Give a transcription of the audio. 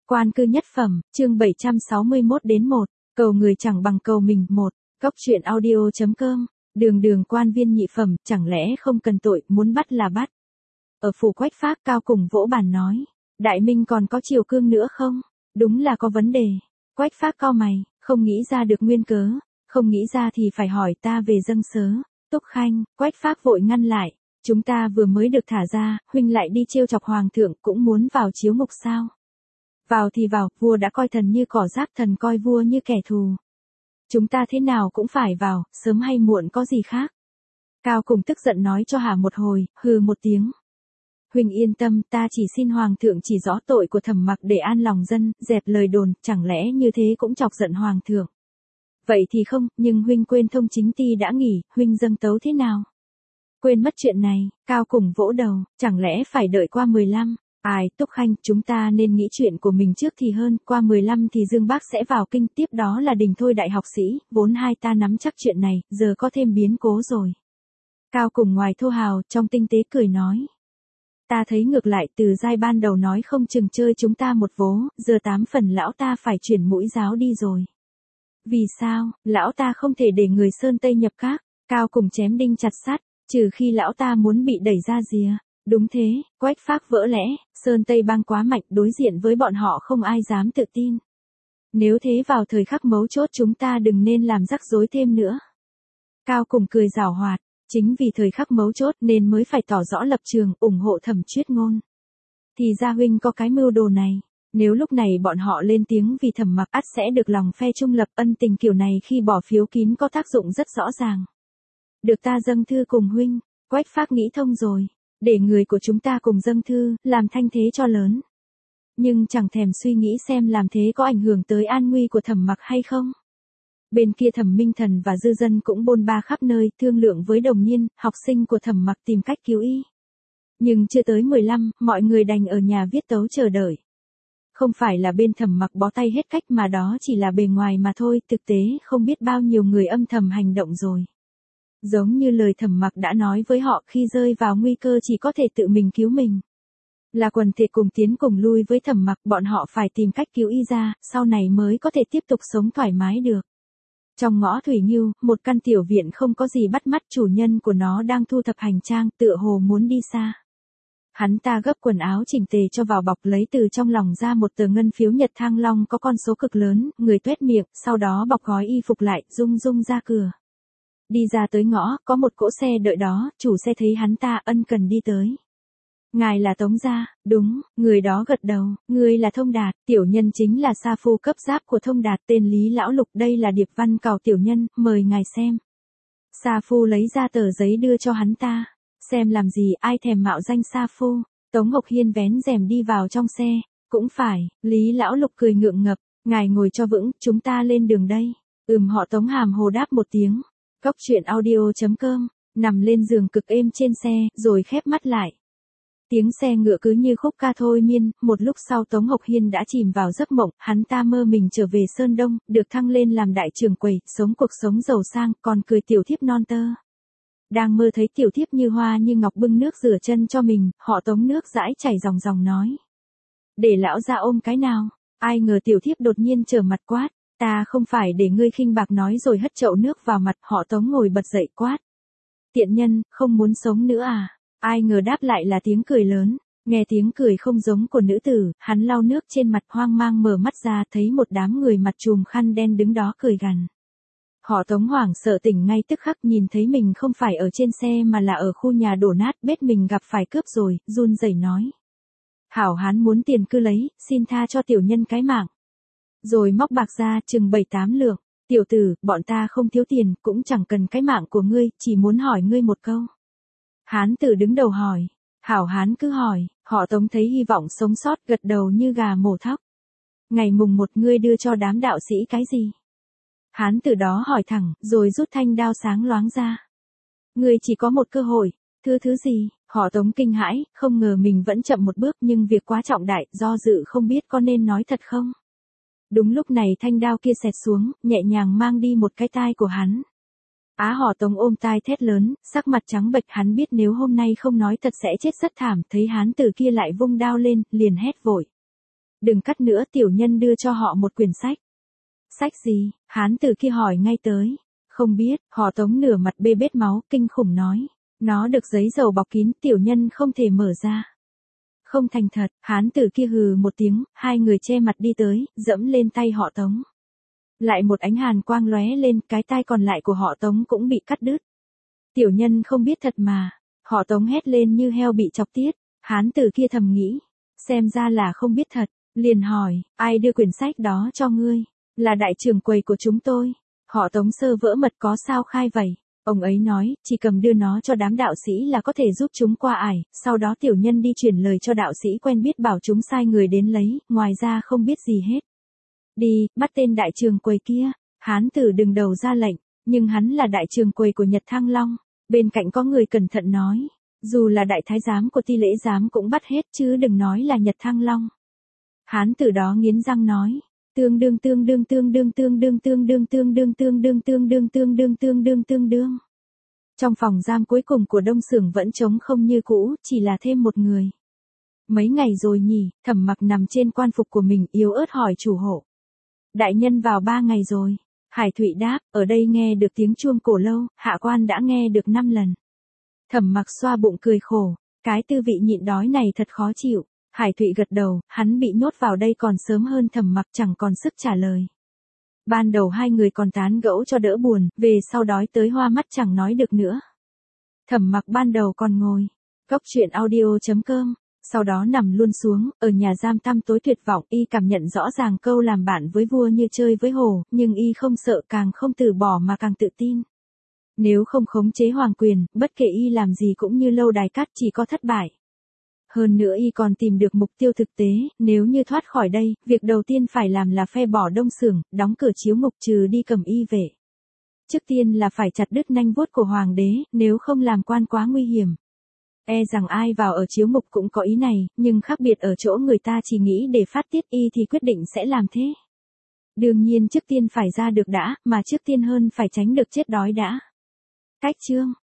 Quan cư nhất phẩm, chương 761-1, cầu người chẳng bằng cầu mình. 1. Cóc truyện audio.com, đường quan viên nhị phẩm, chẳng lẽ không cần tội, muốn bắt là bắt. Ở phủ Quách Phác, Cao cùng vỗ bàn nói, Đại Minh còn có Triều Cương nữa không? Đúng là có vấn đề. Quách Phác cau mày, không nghĩ ra được nguyên cớ, không nghĩ ra thì phải hỏi ta về dâng sớ. Túc Khanh, Quách Phác vội ngăn lại, chúng ta vừa mới được thả ra, huynh lại đi trêu chọc hoàng thượng, cũng muốn vào chiếu ngục sao? Vào thì vào, vua đã coi thần như cỏ rác, thần coi vua như kẻ thù. Chúng ta thế nào cũng phải vào, sớm hay muộn có gì khác. Cao cùng tức giận nói cho hả một hồi, hừ một tiếng. Huynh yên tâm, ta chỉ xin hoàng thượng chỉ rõ tội của Thẩm Mặc để an lòng dân, dẹp lời đồn, chẳng lẽ như thế cũng chọc giận hoàng thượng. Vậy thì không, nhưng huynh quên thông chính ty đã nghỉ, huynh dâng tấu thế nào? Quên mất chuyện này, Cao cùng vỗ đầu, chẳng lẽ phải đợi qua 15. Ai, Túc Khanh, chúng ta nên nghĩ chuyện của mình trước thì hơn, qua 15 thì Dương Bác sẽ vào kinh, tiếp đó là đình thôi đại học sĩ, vốn hai ta nắm chắc chuyện này, giờ có thêm biến cố rồi. Cao cùng ngoài thô hào, trong tinh tế cười nói. Ta thấy ngược lại, từ giai ban đầu nói không chừng chơi chúng ta một vố, giờ 8 phần lão ta phải chuyển mũi giáo đi rồi. Vì sao, lão ta không thể để người Sơn Tây nhập các? Cao cùng chém đinh chặt sắt, trừ khi lão ta muốn bị đẩy ra rìa. Đúng thế, Quách Phác vỡ lẽ, Sơn Tây bang quá mạnh, đối diện với bọn họ không ai dám tự tin. Nếu thế vào thời khắc mấu chốt chúng ta đừng nên làm rắc rối thêm nữa. Cao cùng cười giảo hoạt, chính vì thời khắc mấu chốt nên mới phải tỏ rõ lập trường, ủng hộ Thẩm Chuyết Ngôn. Thì ra huynh có cái mưu đồ này, nếu lúc này bọn họ lên tiếng vì Thẩm Mặc ắt sẽ được lòng phe trung lập, ân tình kiểu này khi bỏ phiếu kín có tác dụng rất rõ ràng. Được ta dâng thư cùng huynh, Quách Phác nghĩ thông rồi. Để người của chúng ta cùng dâng thư, làm thanh thế cho lớn. Nhưng chẳng thèm suy nghĩ xem làm thế có ảnh hưởng tới an nguy của Thẩm Mặc hay không. Bên kia Thẩm Minh Thần và dư dân cũng bôn ba khắp nơi, thương lượng với đồng niên, học sinh của Thẩm Mặc tìm cách cứu y. Nhưng chưa tới 15, mọi người đành ở nhà viết tấu chờ đợi. Không phải là bên Thẩm Mặc bó tay hết cách mà đó chỉ là bề ngoài mà thôi, thực tế không biết bao nhiêu người âm thầm hành động rồi. Giống như lời Thẩm Mặc đã nói với họ, khi rơi vào nguy cơ chỉ có thể tự mình cứu mình. Là quần thể cùng tiến cùng lui với Thẩm Mặc, bọn họ phải tìm cách cứu y ra, sau này mới có thể tiếp tục sống thoải mái được. Trong ngõ Thủy Ngưu, một căn tiểu viện không có gì bắt mắt, chủ nhân của nó đang thu thập hành trang, tựa hồ muốn đi xa. Hắn ta gấp quần áo chỉnh tề cho vào bọc, lấy từ trong lòng ra một tờ ngân phiếu Nhật Thăng Long có con số cực lớn, người tuét miệng, sau đó bọc gói y phục lại, rung ra cửa. Đi ra tới ngõ, có một cỗ xe đợi đó, chủ xe thấy hắn ta ân cần đi tới. Ngài là Tống gia, đúng, người đó gật đầu, người là Thông Đạt, tiểu nhân chính là sa phu cấp giáp của Thông Đạt, tên Lý Lão Lục, đây là điệp văn cào tiểu nhân, mời ngài xem. Sa phu lấy ra tờ giấy đưa cho hắn ta, xem làm gì, ai thèm mạo danh sa phu. Tống Ngọc Hiên vén rèm đi vào trong xe, cũng phải, Lý Lão Lục cười ngượng ngập, ngài ngồi cho vững, chúng ta lên đường đây. Họ Tống hàm hồ đáp một tiếng. Cóc truyện audio.com, nằm lên giường cực êm trên xe, rồi khép mắt lại. Tiếng xe ngựa cứ như khúc ca thôi miên, một lúc sau Tống Ngọc Hiên đã chìm vào giấc mộng, hắn ta mơ mình trở về Sơn Đông, được thăng lên làm đại trưởng quầy, sống cuộc sống giàu sang, còn cười tiểu thiếp non tơ. Đang mơ thấy tiểu thiếp như hoa như ngọc bưng nước rửa chân cho mình, họ Tống nước dãi chảy ròng nói. Để lão ra ôm cái nào, ai ngờ tiểu thiếp đột nhiên trở mặt quát. Ta không phải để ngươi khinh bạc nói rồi hất chậu nước vào mặt, họ Tống ngồi bật dậy quát. Tiện nhân, không muốn sống nữa à? Ai ngờ đáp lại là tiếng cười lớn, nghe tiếng cười không giống của nữ tử, hắn lau nước trên mặt hoang mang mở mắt ra thấy một đám người mặt trùm khăn đen đứng đó cười gằn. Họ Tống hoảng sợ tỉnh ngay tức khắc, nhìn thấy mình không phải ở trên xe mà là ở khu nhà đổ nát, biết mình gặp phải cướp rồi, run rẩy nói. Hảo hán muốn tiền cứ lấy, xin tha cho tiểu nhân cái mạng. Rồi móc bạc ra chừng 7-8 lượng, tiểu tử, bọn ta không thiếu tiền, cũng chẳng cần cái mạng của ngươi, chỉ muốn hỏi ngươi một câu. Hán tử đứng đầu hỏi, hảo hán cứ hỏi, họ Tống thấy hy vọng sống sót, gật đầu như gà mổ thóc. Ngày mùng 1 ngươi đưa cho đám đạo sĩ cái gì? Hán tử đó hỏi thẳng, rồi rút thanh đao sáng loáng ra. Ngươi chỉ có một cơ hội, thứ gì? Họ Tống kinh hãi, không ngờ mình vẫn chậm một bước, nhưng việc quá trọng đại, do dự không biết có nên nói thật không. Đúng lúc này thanh đao kia xẹt xuống, nhẹ nhàng mang đi một cái tai của hắn. Họ Tống ôm tai thét lớn, sắc mặt trắng bệch, hắn biết nếu hôm nay không nói thật sẽ chết rất thảm, thấy hán tử kia lại vung đao lên, liền hét vội. Đừng cắt nữa, tiểu nhân đưa cho họ một quyển sách. Sách gì? Hán tử kia hỏi ngay tới. Không biết, họ Tống nửa mặt bê bết máu, kinh khủng nói. Nó được giấy dầu bọc kín, tiểu nhân không thể mở ra. Không thành thật, hán tử kia hừ một tiếng, hai người che mặt đi tới, dẫm lên tay họ Tống. Lại một ánh hàn quang lóe lên, cái tai còn lại của họ Tống cũng bị cắt đứt. Tiểu nhân không biết thật mà. Họ Tống hét lên như heo bị chọc tiết. Hán tử kia thầm nghĩ. Xem ra là không biết thật. Liền hỏi, ai đưa quyển sách đó cho ngươi? Là đại trưởng quầy của chúng tôi. Họ Tống sơ vỡ mật có sao khai vậy? Ông ấy nói, chỉ cầm đưa nó cho đám đạo sĩ là có thể giúp chúng qua ải, sau đó tiểu nhân đi truyền lời cho đạo sĩ quen biết bảo chúng sai người đến lấy, ngoài ra không biết gì hết. Đi, bắt tên đại trưởng quầy kia. Hán tử đừng đầu ra lệnh, nhưng hắn là đại trưởng quầy của Nhật Thăng Long. Bên cạnh có người cẩn thận nói, dù là đại thái giám của Ti Lễ giám cũng bắt hết chứ đừng nói là Nhật Thăng Long. Hán tử đó nghiến răng nói, tương đương. Trong phòng giam cuối cùng của Đông Xưởng vẫn trống không như cũ, chỉ là thêm một người. Mấy ngày rồi nhỉ? Thẩm Mặc nằm trên quan phục của mình yếu ớt hỏi chủ hộ. Đại nhân vào 3 ngày rồi. Hải Thụy đáp, ở đây nghe được tiếng chuông cổ lâu, hạ quan đã nghe được 5 lần. Thẩm Mặc xoa bụng cười khổ, cái tư vị nhịn đói này thật khó chịu. Hải Thụy gật đầu, hắn bị nhốt vào đây còn sớm hơn Thẩm Mặc chẳng còn sức trả lời. Ban đầu hai người còn tán gẫu cho đỡ buồn, về sau đói tới hoa mắt chẳng nói được nữa. Thẩm Mặc ban đầu còn ngồi, góc chuyện audio.com, sau đó nằm luôn xuống, ở nhà giam tăm tối tuyệt vọng, y cảm nhận rõ ràng câu làm bạn với vua như chơi với hổ, nhưng y không sợ càng không từ bỏ mà càng tự tin. Nếu không khống chế hoàng quyền, bất kể y làm gì cũng như lâu đài cát chỉ có thất bại. Hơn nữa y còn tìm được mục tiêu thực tế, nếu như thoát khỏi đây, việc đầu tiên phải làm là phe bỏ Đông Xưởng, đóng cửa chiếu ngục trừ đi cầm y về. Trước tiên là phải chặt đứt nanh vuốt của hoàng đế, nếu không làm quan quá nguy hiểm. E rằng ai vào ở chiếu ngục cũng có ý này, nhưng khác biệt ở chỗ người ta chỉ nghĩ để phát tiết y thì quyết định sẽ làm thế. Đương nhiên trước tiên phải ra được đã, mà trước tiên hơn phải tránh được chết đói đã. Cách chương